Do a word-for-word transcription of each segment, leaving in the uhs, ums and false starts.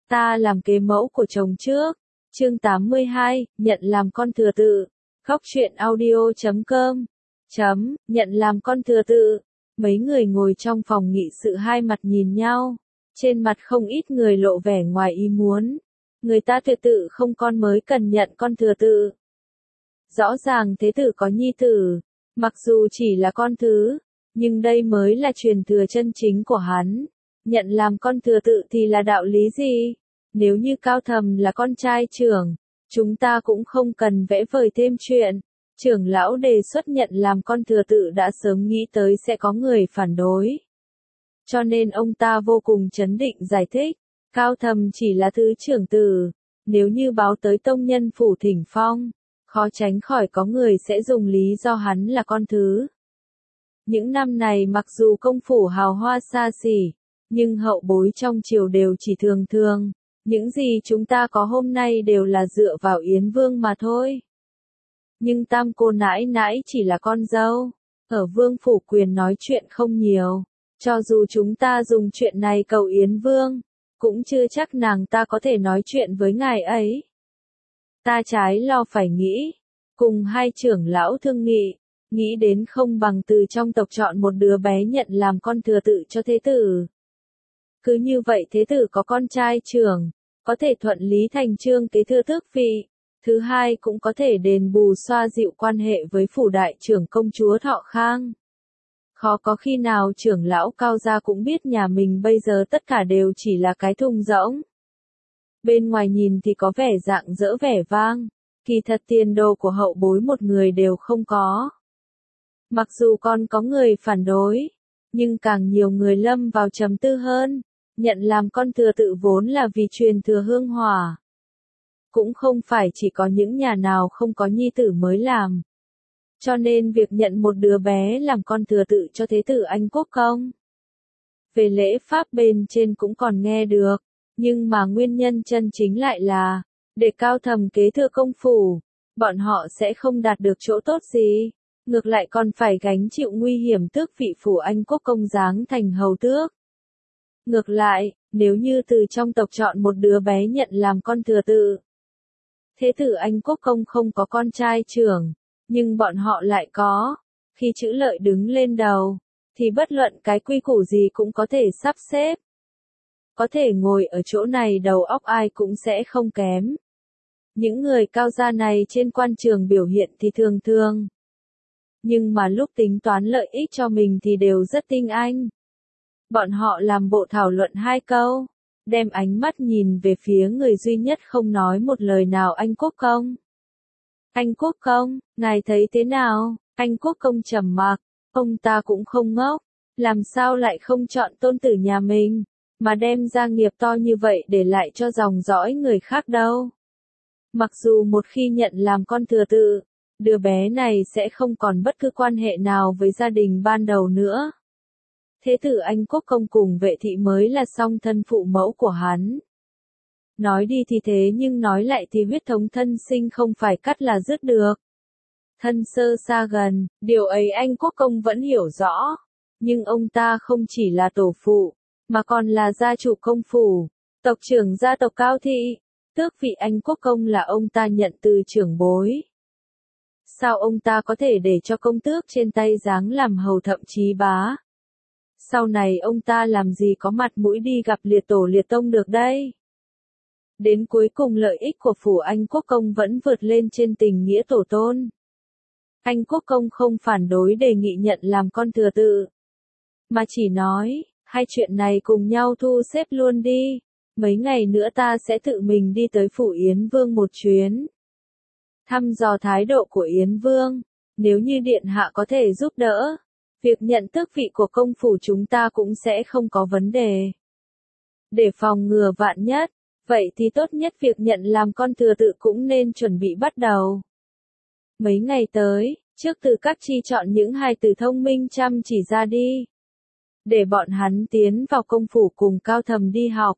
Ta làm kế mẫu của chồng trước. Chương tám mươi hai, nhận làm con thừa tự. Góc truyện audio chấm com. Chấm, nhận làm con thừa tự. Mấy người ngồi trong phòng nghị sự hai mặt nhìn nhau. Trên mặt không ít người lộ vẻ ngoài ý muốn. Người ta thừa tự không con mới cần nhận con thừa tự. Rõ ràng thế tử có nhi tử. Mặc dù chỉ là con thứ. Nhưng đây mới là truyền thừa chân chính của hắn. Nhận làm con thừa tự thì là đạo lý gì? Nếu như Cao Thầm là con trai trưởng, chúng ta cũng không cần vẽ vời thêm chuyện. Trưởng lão đề xuất nhận làm con thừa tự đã sớm nghĩ tới sẽ có người phản đối. Cho nên ông ta vô cùng trấn định giải thích, Cao Thầm chỉ là thứ trưởng tử, nếu như báo tới tông nhân phủ thỉnh phong, khó tránh khỏi có người sẽ dùng lý do hắn là con thứ. Những năm này mặc dù công phủ hào hoa xa xỉ, nhưng hậu bối trong triều đều chỉ thường thường. Những gì chúng ta có hôm nay đều là dựa vào Yến Vương mà thôi. Nhưng tam cô nãi nãi chỉ là con dâu. Ở Vương phủ quyền nói chuyện không nhiều. Cho dù chúng ta dùng chuyện này cầu Yến Vương, cũng chưa chắc nàng ta có thể nói chuyện với ngài ấy. Ta trái lo phải nghĩ. Cùng hai trưởng lão thương nghị. Nghĩ đến không bằng từ trong tộc chọn một đứa bé nhận làm con thừa tự cho thế tử. Cứ như vậy thế tử có con trai trưởng, có thể thuận lý thành chương kế thừa tước vị. Thứ hai cũng có thể đền bù xoa dịu quan hệ với phủ đại trưởng công chúa Thọ Khang. Khó có khi nào trưởng lão Cao gia cũng biết nhà mình bây giờ tất cả đều chỉ là cái thùng rỗng. Bên ngoài nhìn thì có vẻ rạng rỡ vẻ vang, kỳ thật tiền đồ của hậu bối một người đều không có. Mặc dù còn có người phản đối, nhưng càng nhiều người lâm vào trầm tư hơn. Nhận làm con thừa tự vốn là vì truyền thừa hương hỏa. Cũng không phải chỉ có những nhà nào không có nhi tử mới làm. Cho nên việc nhận một đứa bé làm con thừa tự cho thế tử Anh Quốc Công. Về lễ pháp bên trên cũng còn nghe được, nhưng mà nguyên nhân chân chính lại là, để Cao Thầm kế thừa công phủ, bọn họ sẽ không đạt được chỗ tốt gì. Ngược lại còn phải gánh chịu nguy hiểm tước vị phủ Anh Quốc Công giáng thành hầu tước. Ngược lại, nếu như từ trong tộc chọn một đứa bé nhận làm con thừa tự. Thế tử Anh Quốc Công không có con trai trưởng, nhưng bọn họ lại có. Khi chữ lợi đứng lên đầu, thì bất luận cái quy củ gì cũng có thể sắp xếp. Có thể ngồi ở chỗ này đầu óc ai cũng sẽ không kém. Những người cao gia này trên quan trường biểu hiện thì thường thường. Nhưng mà lúc tính toán lợi ích cho mình thì đều rất tinh anh. Bọn họ làm bộ thảo luận hai câu, đem ánh mắt nhìn về phía người duy nhất không nói một lời nào Anh Quốc Công. Anh Quốc Công, ngài thấy thế nào? Anh Quốc Công trầm mặc, ông ta cũng không ngốc, làm sao lại không chọn tôn tử nhà mình, mà đem gia nghiệp to như vậy để lại cho dòng dõi người khác đâu. Mặc dù một khi nhận làm con thừa tự, đứa bé này sẽ không còn bất cứ quan hệ nào với gia đình ban đầu nữa. Thế tử Anh Quốc Công cùng vệ thị mới là song thân phụ mẫu của hắn. Nói đi thì thế nhưng nói lại thì huyết thống thân sinh không phải cắt là dứt được. Thân sơ xa gần, điều ấy Anh Quốc Công vẫn hiểu rõ. Nhưng ông ta không chỉ là tổ phụ, mà còn là gia chủ công phủ, tộc trưởng gia tộc Cao Thị. Tước vị Anh Quốc Công là ông ta nhận từ trưởng bối. Sao ông ta có thể để cho công tước trên tay giáng làm hầu thậm chí bá? Sau này ông ta làm gì có mặt mũi đi gặp liệt tổ liệt tông được đây? Đến cuối cùng lợi ích của phủ Anh Quốc Công vẫn vượt lên trên tình nghĩa tổ tôn. Anh Quốc Công không phản đối đề nghị nhận làm con thừa tự, mà chỉ nói, hai chuyện này cùng nhau thu xếp luôn đi. Mấy ngày nữa ta sẽ tự mình đi tới phủ Yến Vương một chuyến. Thăm dò thái độ của Yến Vương, nếu như điện hạ có thể giúp đỡ, việc nhận tước vị của công phủ chúng ta cũng sẽ không có vấn đề. Để phòng ngừa vạn nhất, vậy thì tốt nhất việc nhận làm con thừa tự cũng nên chuẩn bị bắt đầu. Mấy ngày tới, trước từ các chi chọn những hài tử thông minh chăm chỉ ra đi. Để bọn hắn tiến vào công phủ cùng Cao Thầm đi học.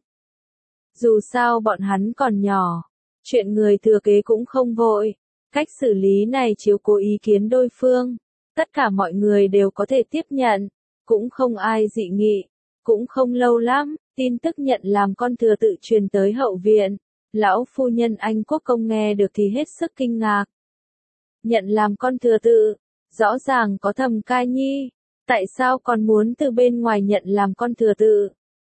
Dù sao bọn hắn còn nhỏ, chuyện người thừa kế cũng không vội. Cách xử lý này chiếu cố ý kiến đôi phương. Tất cả mọi người đều có thể tiếp nhận, cũng không ai dị nghị, cũng không lâu lắm, Tin tức nhận làm con thừa tự truyền tới hậu viện. Lão phu nhân Anh Quốc công nghe được thì hết sức kinh ngạc. Nhận làm con thừa tự, rõ ràng có Thẩm Cai Nhi, tại sao còn muốn từ bên ngoài nhận làm con thừa tự?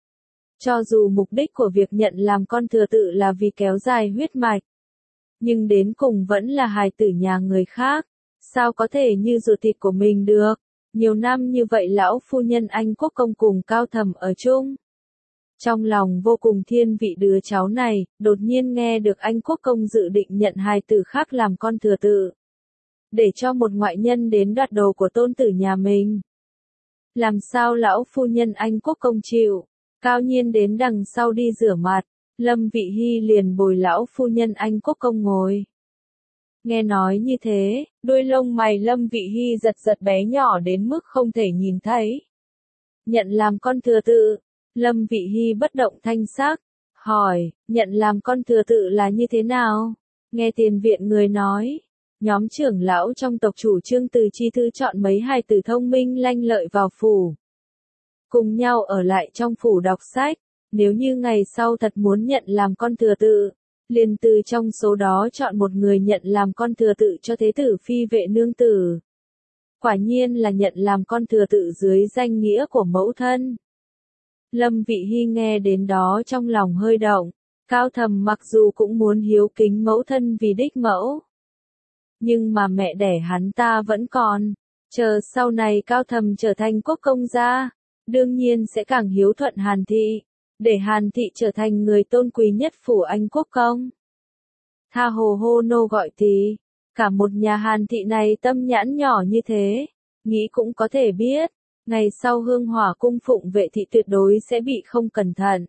Cho dù mục đích của việc nhận làm con thừa tự là vì kéo dài huyết mạch, nhưng đến cùng vẫn là hài tử nhà người khác, sao có thể như ruột thịt của mình được? Nhiều năm như vậy lão phu nhân Anh Quốc công cùng Cao Thẩm ở chung. Trong lòng vô cùng thiên vị đứa cháu này, đột nhiên nghe được Anh Quốc công dự định nhận hài tử khác làm con thừa tự, để cho một ngoại nhân đến đoạt đồ của tôn tử nhà mình. Làm sao lão phu nhân Anh Quốc công chịu? Cao Nhiên đến đằng sau đi rửa mặt, Lâm Vị Hy liền bồi lão phu nhân Anh Quốc công ngồi. Nghe nói như thế, đuôi lông mày Lâm Vị Hy giật giật bé nhỏ đến mức không thể nhìn thấy. Nhận làm con thừa tự, Lâm Vị Hy bất động thanh sắc, hỏi, nhận làm con thừa tự là như thế nào? Nghe tiền viện người nói, nhóm trưởng lão trong tộc chủ trương từ chi thư chọn mấy hài tử thông minh lanh lợi vào phủ. Cùng nhau ở lại trong phủ đọc sách, nếu như ngày sau thật muốn nhận làm con thừa tự, liền từ trong số đó chọn một người nhận làm con thừa tự cho thế tử phi vệ nương tử. Quả nhiên là nhận làm con thừa tự dưới danh nghĩa của mẫu thân. Lâm Vị Hy nghe đến đó trong lòng hơi động, Cao Thẩm mặc dù cũng muốn hiếu kính mẫu thân vì đích mẫu, nhưng mà mẹ đẻ hắn ta vẫn còn, chờ sau này Cao Thẩm trở thành quốc công gia, đương nhiên sẽ càng hiếu thuận Hàn Thị, để Hàn Thị trở thành người tôn quý nhất phủ Anh Quốc công. Tha hồ hô nô gọi tỳ, cả một nhà Hàn Thị này tâm nhãn nhỏ như thế, nghĩ cũng có thể biết, ngày sau hương hỏa cung phụng vệ thị tuyệt đối sẽ bị không cẩn thận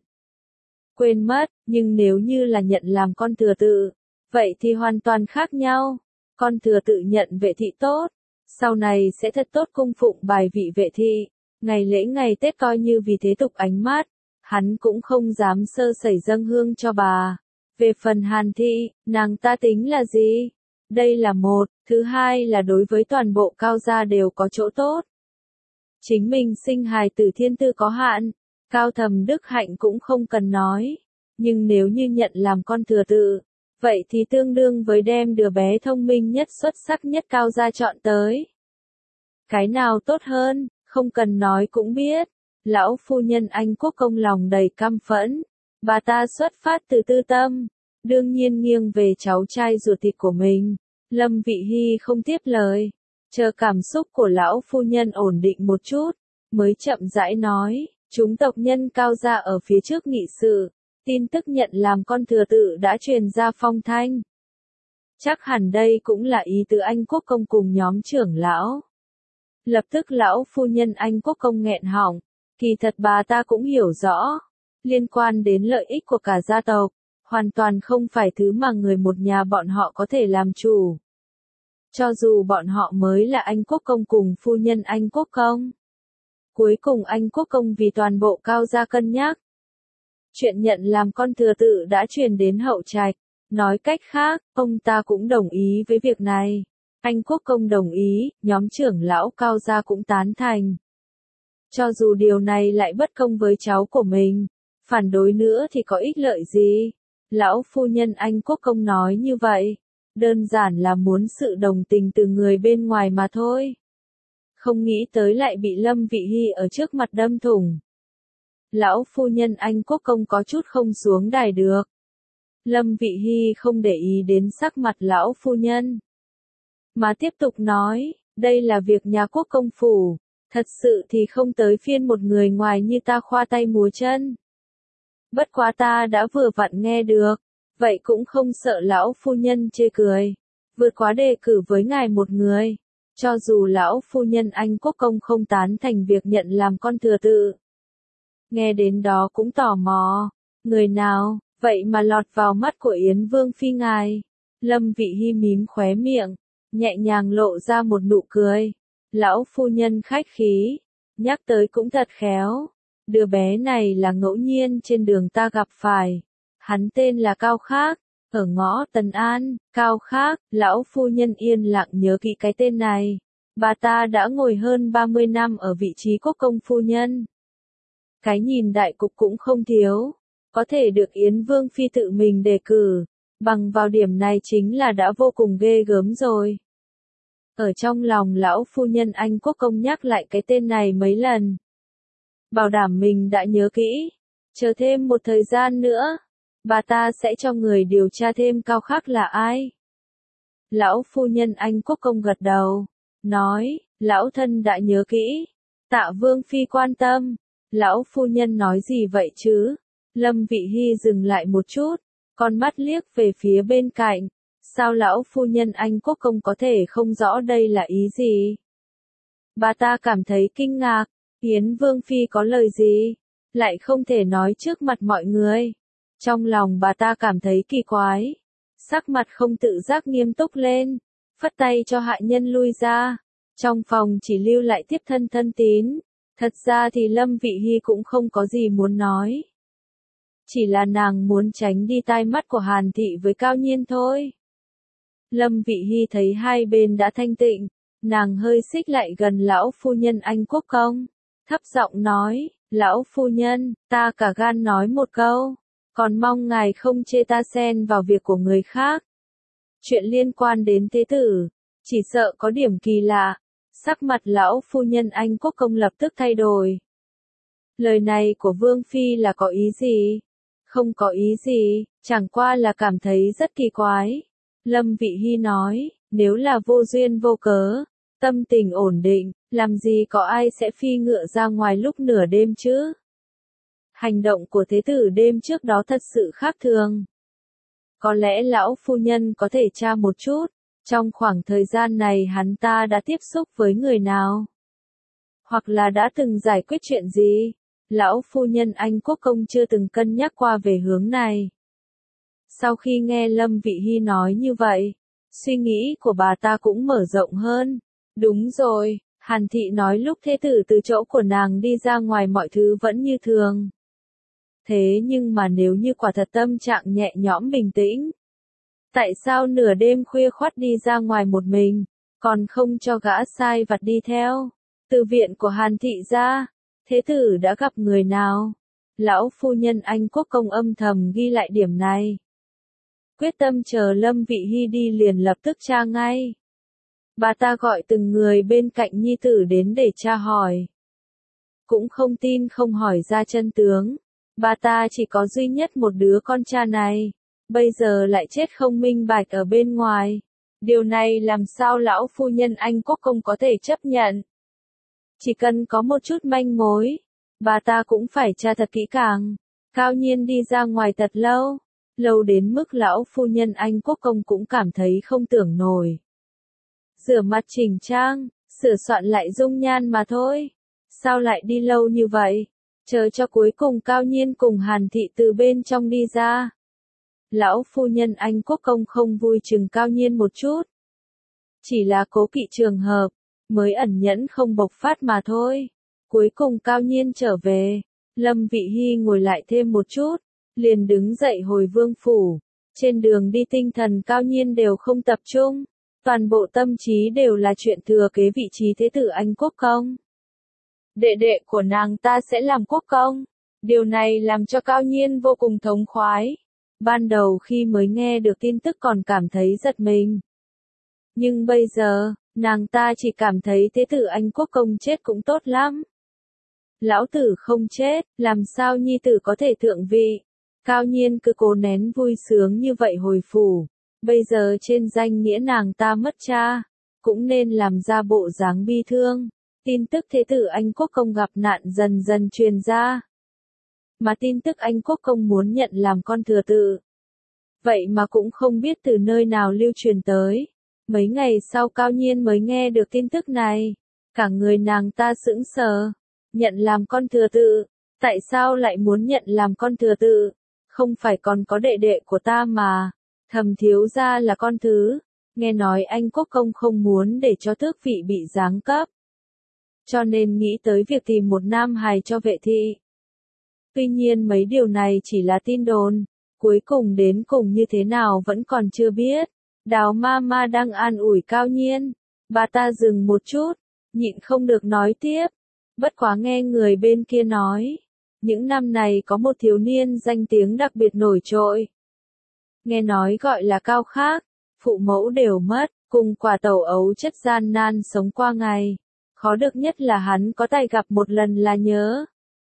quên mất, nhưng nếu như là nhận làm con thừa tự, vậy thì hoàn toàn khác nhau. Con thừa tự nhận vệ thị tốt, sau này sẽ thật tốt cung phụng bài vị vệ thị, ngày lễ ngày Tết coi như vì thế tục ánh mắt, hắn cũng không dám sơ sẩy dâng hương cho bà. Về phần Hàn Thị, nàng ta tính là gì? Đây là một, thứ hai là đối với toàn bộ Cao gia đều có chỗ tốt. Chính mình sinh hài tử thiên tư có hạn, Cao Thẩm đức hạnh cũng không cần nói, nhưng nếu như nhận làm con thừa tự, vậy thì tương đương với đem đứa bé thông minh nhất xuất sắc nhất Cao gia chọn tới. Cái nào tốt hơn, không cần nói cũng biết, lão phu nhân Anh Quốc công lòng đầy căm phẫn, bà ta xuất phát từ tư tâm, đương nhiên nghiêng về cháu trai ruột thịt của mình. Lâm Vị Hy không tiếp lời, chờ cảm xúc của lão phu nhân ổn định một chút, mới chậm rãi nói, chúng tộc nhân Cao gia ở phía trước nghị sự, tin tức nhận làm con thừa tự đã truyền ra phong thanh. Chắc hẳn đây cũng là ý tứ Anh Quốc công cùng nhóm trưởng lão. Lập tức lão phu nhân Anh Quốc công nghẹn họng, kỳ thật bà ta cũng hiểu rõ, liên quan đến lợi ích của cả gia tộc, hoàn toàn không phải thứ mà người một nhà bọn họ có thể làm chủ. Cho dù bọn họ mới là Anh Quốc công cùng phu nhân Anh Quốc công. Cuối cùng Anh Quốc công vì toàn bộ Cao gia cân nhắc. Chuyện nhận làm con thừa tự đã truyền đến hậu trạch, nói cách khác, ông ta cũng đồng ý với việc này. Anh Quốc công đồng ý, nhóm trưởng lão Cao gia cũng tán thành. Cho dù điều này lại bất công với cháu của mình, phản đối nữa thì có ích lợi gì? Lão phu nhân Anh Quốc công nói như vậy, đơn giản là muốn sự đồng tình từ người bên ngoài mà thôi. Không nghĩ tới lại bị Lâm Vị Hy ở trước mặt đâm thủng. Lão phu nhân Anh Quốc công có chút không xuống đài được. Lâm Vị Hy không để ý đến sắc mặt lão phu nhân, mà tiếp tục nói, đây là việc nhà quốc công phủ, thật sự thì không tới phiên một người ngoài như ta khoa tay múa chân. Bất quá ta đã vừa vặn nghe được, vậy cũng không sợ lão phu nhân chê cười, vượt quá đề cử với ngài một người. Cho dù lão phu nhân Anh Quốc công không tán thành việc nhận làm con thừa tự. Nghe đến đó cũng tò mò, người nào, vậy mà lọt vào mắt của Yến Vương phi ngài. Lâm Vị Hy mím khóe miệng, nhẹ nhàng lộ ra một nụ cười. Lão phu nhân khách khí, nhắc tới cũng thật khéo. Đứa bé này là ngẫu nhiên trên đường ta gặp phải. Hắn tên là Cao Khác, ở ngõ Tần An. Cao Khác, lão phu nhân yên lặng nhớ kỹ cái tên này. Bà ta đã ngồi hơn ba mươi năm ở vị trí quốc công phu nhân. cái nhìn đại cục cũng không thiếu, có thể được Yến Vương Phi tự mình đề cử, bằng vào điểm này chính là đã vô cùng ghê gớm rồi. Ở trong lòng lão phu nhân Anh Quốc công nhắc lại cái tên này mấy lần. Bảo đảm mình đã nhớ kỹ, chờ thêm một thời gian nữa, bà ta sẽ cho người điều tra thêm Cao Khắc là ai. Lão phu nhân Anh Quốc công gật đầu, nói, lão thân đã nhớ kỹ, tạ Vương Phi quan tâm. Lão phu nhân nói gì vậy chứ? Lâm Vị Hy dừng lại một chút, con mắt liếc về phía bên cạnh, sao lão phu nhân Anh Quốc công có thể không rõ đây là ý gì? Bà ta cảm thấy kinh ngạc, Yến Vương Phi có lời gì, lại không thể nói trước mặt mọi người. Trong lòng bà ta cảm thấy kỳ quái, sắc mặt không tự giác nghiêm túc lên, phất tay cho hạ nhân lui ra, trong phòng chỉ lưu lại tiếp thân thân tín. Thật ra thì Lâm Vị Hy cũng không có gì muốn nói. Chỉ là nàng muốn tránh đi tai mắt của Hàn Thị với Cao Nhiên thôi. Lâm Vị Hy thấy hai bên đã thanh tịnh, nàng hơi xích lại gần lão phu nhân Anh Quốc công, thấp giọng nói, lão phu nhân, ta cả gan nói một câu, còn mong ngài không chê ta xen vào việc của người khác. Chuyện liên quan đến thế tử, chỉ sợ có điểm kỳ lạ. Sắc mặt lão phu nhân Anh Quốc công lập tức thay đổi. Lời này của Vương Phi là có ý gì? Không có ý gì, chẳng qua là cảm thấy rất kỳ quái. Lâm Vị Hy nói, nếu là vô duyên vô cớ, tâm tình ổn định, làm gì có ai sẽ phi ngựa ra ngoài lúc nửa đêm chứ? Hành động của thế tử đêm trước đó thật sự khác thường. Có lẽ lão phu nhân có thể tra một chút. Trong khoảng thời gian này hắn ta đã tiếp xúc với người nào? Hoặc là đã từng giải quyết chuyện gì? Lão phu nhân Anh Quốc công chưa từng cân nhắc qua về hướng này. Sau khi nghe Lâm Vị Hy nói như vậy, suy nghĩ của bà ta cũng mở rộng hơn. Đúng rồi, Hàn Thị nói lúc thế tử từ chỗ của nàng đi ra ngoài mọi thứ vẫn như thường. Thế nhưng mà nếu như quả thật tâm trạng nhẹ nhõm bình tĩnh, tại sao nửa đêm khuya khoắt đi ra ngoài một mình, còn không cho gã sai vặt đi theo? Từ viện của Hàn Thị ra, thế tử đã gặp người nào? Lão phu nhân Anh Quốc công âm thầm ghi lại điểm này. Quyết tâm chờ Lâm Vị Hy đi liền lập tức tra ngay. Bà ta gọi từng người bên cạnh nhi tử đến để tra hỏi. Cũng không tin không hỏi ra chân tướng. Bà ta chỉ có duy nhất một đứa con trai này. Bây giờ lại chết không minh bạch ở bên ngoài. Điều này làm sao lão phu nhân Anh Quốc công có thể chấp nhận? Chỉ cần có một chút manh mối, bà ta cũng phải tra thật kỹ càng. Cao Nhiên đi ra ngoài thật lâu, lâu đến mức lão phu nhân Anh Quốc công cũng cảm thấy không tưởng nổi. Rửa mặt chỉnh trang, sửa soạn lại dung nhan mà thôi. Sao lại đi lâu như vậy? Chờ cho cuối cùng Cao Nhiên cùng Hàn Thị từ bên trong đi ra. Lão phu nhân Anh Quốc công không vui chừng Cao Nhiên một chút. Chỉ là cố kỵ trường hợp, mới ẩn nhẫn không bộc phát mà thôi. Cuối cùng Cao Nhiên trở về, Lâm Vị Hy ngồi lại thêm một chút, liền đứng dậy hồi vương phủ. Trên đường đi tinh thần Cao Nhiên đều không tập trung, toàn bộ tâm trí đều là chuyện thừa kế vị trí thế tử Anh Quốc công. Đệ đệ của nàng ta sẽ làm quốc công. Điều này làm cho Cao Nhiên vô cùng thống khoái. Ban đầu khi mới nghe được tin tức còn cảm thấy giật mình. Nhưng bây giờ, nàng ta chỉ cảm thấy thế tử Anh Quốc công chết cũng tốt lắm. Lão tử không chết, làm sao nhi tử có thể thượng vị? Cao Nhiên cứ cố nén vui sướng như vậy hồi phủ. Bây giờ trên danh nghĩa nàng ta mất cha, cũng nên làm ra bộ dáng bi thương. Tin tức thế tử Anh Quốc công gặp nạn dần dần truyền ra. Mà tin tức Anh Quốc công muốn nhận làm con thừa tự. Vậy mà cũng không biết từ nơi nào lưu truyền tới. Mấy ngày sau Cao Nhiên mới nghe được tin tức này. Cả người nàng ta sững sờ. Nhận làm con thừa tự. Tại sao lại muốn nhận làm con thừa tự? Không phải còn có đệ đệ của ta mà. Thầm thiếu gia là con thứ. Nghe nói Anh Quốc công không muốn để cho tước vị bị giáng cấp. Cho nên nghĩ tới việc tìm một nam hài cho vệ thị. Tuy nhiên mấy điều này chỉ là tin đồn. Cuối cùng đến cùng như thế nào vẫn còn chưa biết. Đào ma ma đang an ủi Cao Nhiên. Bà ta dừng một chút, nhịn không được nói tiếp. Bất quá nghe người bên kia nói. những năm này có một thiếu niên danh tiếng đặc biệt nổi trội. Nghe nói gọi là Cao Khắc, phụ mẫu đều mất, cùng quả tàu ấu chất gian nan sống qua ngày. Khó được nhất là hắn có tài gặp một lần là nhớ.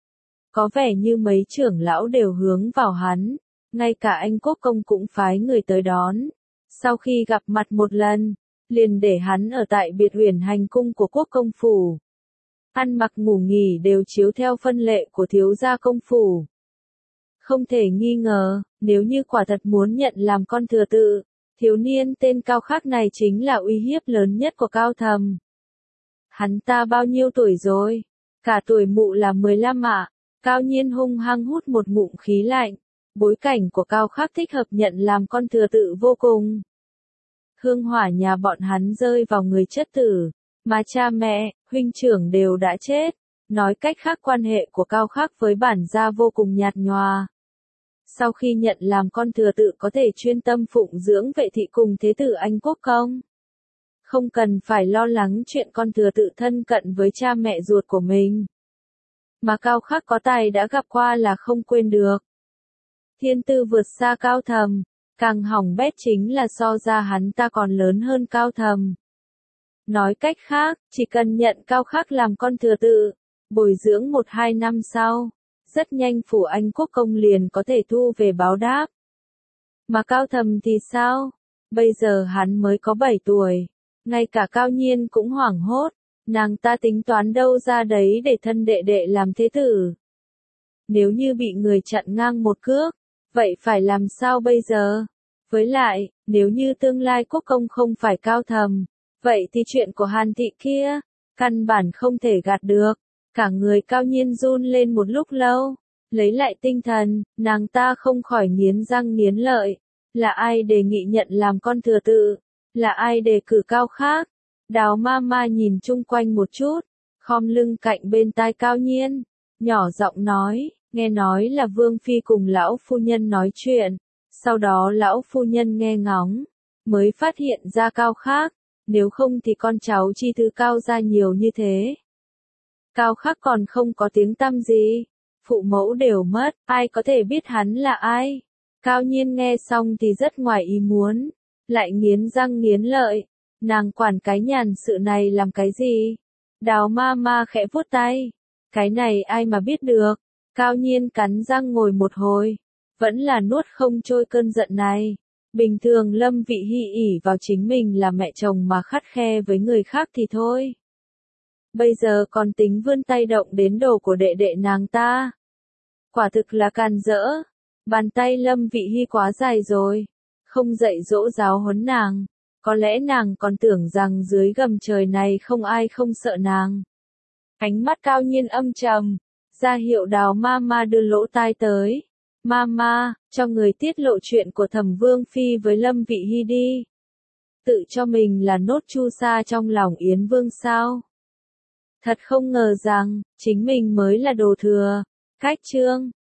Có vẻ như mấy trưởng lão đều hướng vào hắn, ngay cả anh Quốc công cũng phái người tới đón. Sau khi gặp mặt một lần, liền để hắn ở tại biệt uyển hành cung của Quốc công phủ. Ăn mặc ngủ nghỉ đều chiếu theo phân lệ của thiếu gia công phủ. Không thể nghi ngờ, nếu như quả thật muốn nhận làm con thừa tự, thiếu niên tên Cao Khắc này chính là uy hiếp lớn nhất của Cao Thầm. Hắn ta bao nhiêu tuổi rồi? Cả tuổi mụ là mười lăm ạ. Cao Nhiên hung hăng hút một ngụm khí lạnh. Bối cảnh của Cao Khắc thích hợp nhận làm con thừa tự vô cùng. Hương hỏa nhà bọn hắn rơi vào người chất tử, mà cha mẹ, huynh trưởng đều đã chết. Nói cách khác quan hệ của Cao Khắc với bản gia vô cùng nhạt nhòa. Sau khi nhận làm con thừa tự có thể chuyên tâm phụng dưỡng vệ thị cùng thế tử anh Quốc công. Không cần phải lo lắng chuyện con thừa tự thân cận với cha mẹ ruột của mình. Mà Cao Khắc có tài đã gặp qua là không quên được. Thiên tư vượt xa Cao Thầm, càng hỏng bét chính là so ra hắn ta còn lớn hơn Cao Thầm. Nói cách khác, chỉ cần nhận Cao Khắc làm con thừa tự, bồi dưỡng một hai năm sau, rất nhanh phủ anh Quốc công liền có thể thu về báo đáp. Mà Cao Thầm thì sao? Bây giờ hắn mới có bảy tuổi, ngay cả Cao Nhiên cũng hoảng hốt, nàng ta tính toán đâu ra đấy để thân đệ đệ làm thế tử. Nếu như bị người chặn ngang một cước, vậy phải làm sao bây giờ? Với lại, nếu như tương lai Quốc công không phải Cao Thầm, vậy thì chuyện của Hàn thị kia, căn bản không thể gạt được. Cả người Cao Nhiên run lên một lúc lâu, lấy lại tinh thần, nàng ta không khỏi nghiến răng nghiến lợi. Là ai đề nghị nhận làm con thừa tự? Là ai đề cử Cao Khắc? Đào ma ma nhìn chung quanh một chút, khom lưng cạnh bên tai Cao Nhiên, nhỏ giọng nói, nghe nói là Vương Phi cùng lão phu nhân nói chuyện. Sau đó lão phu nhân nghe ngóng, mới phát hiện ra Cao Khắc, nếu không thì con cháu chi thứ Cao ra nhiều như thế. Cao Khắc còn không có tiếng tăm gì, phụ mẫu đều mất, ai có thể biết hắn là ai? Cao Nhiên nghe xong thì rất ngoài ý muốn, lại nghiến răng nghiến lợi, nàng quản cái nhàn sự này làm cái gì? Đào ma ma khẽ vuốt tay, cái này ai mà biết được? Cao Nhiên cắn răng ngồi một hồi, vẫn là nuốt không trôi cơn giận này. Bình thường Lâm Vị Hy ỷ vào chính mình là mẹ chồng mà khắt khe với người khác thì thôi. Bây giờ còn tính vươn tay động đến đồ của đệ đệ nàng ta. Quả thực là càn rỡ. Bàn tay Lâm Vị Hy quá dài rồi. Không dạy dỗ giáo huấn nàng. Có lẽ nàng còn tưởng rằng dưới gầm trời này không ai không sợ nàng. Ánh mắt Cao Nhiên âm trầm. Ra hiệu Đào ma ma đưa lỗ tai tới. Mama, cho người tiết lộ chuyện của Thẩm Vương Phi với Lâm Vị Hy đi. Tự cho mình là nốt chu sa trong lòng Yến Vương sao? Thật không ngờ rằng, chính mình mới là đồ thừa. Cách chương.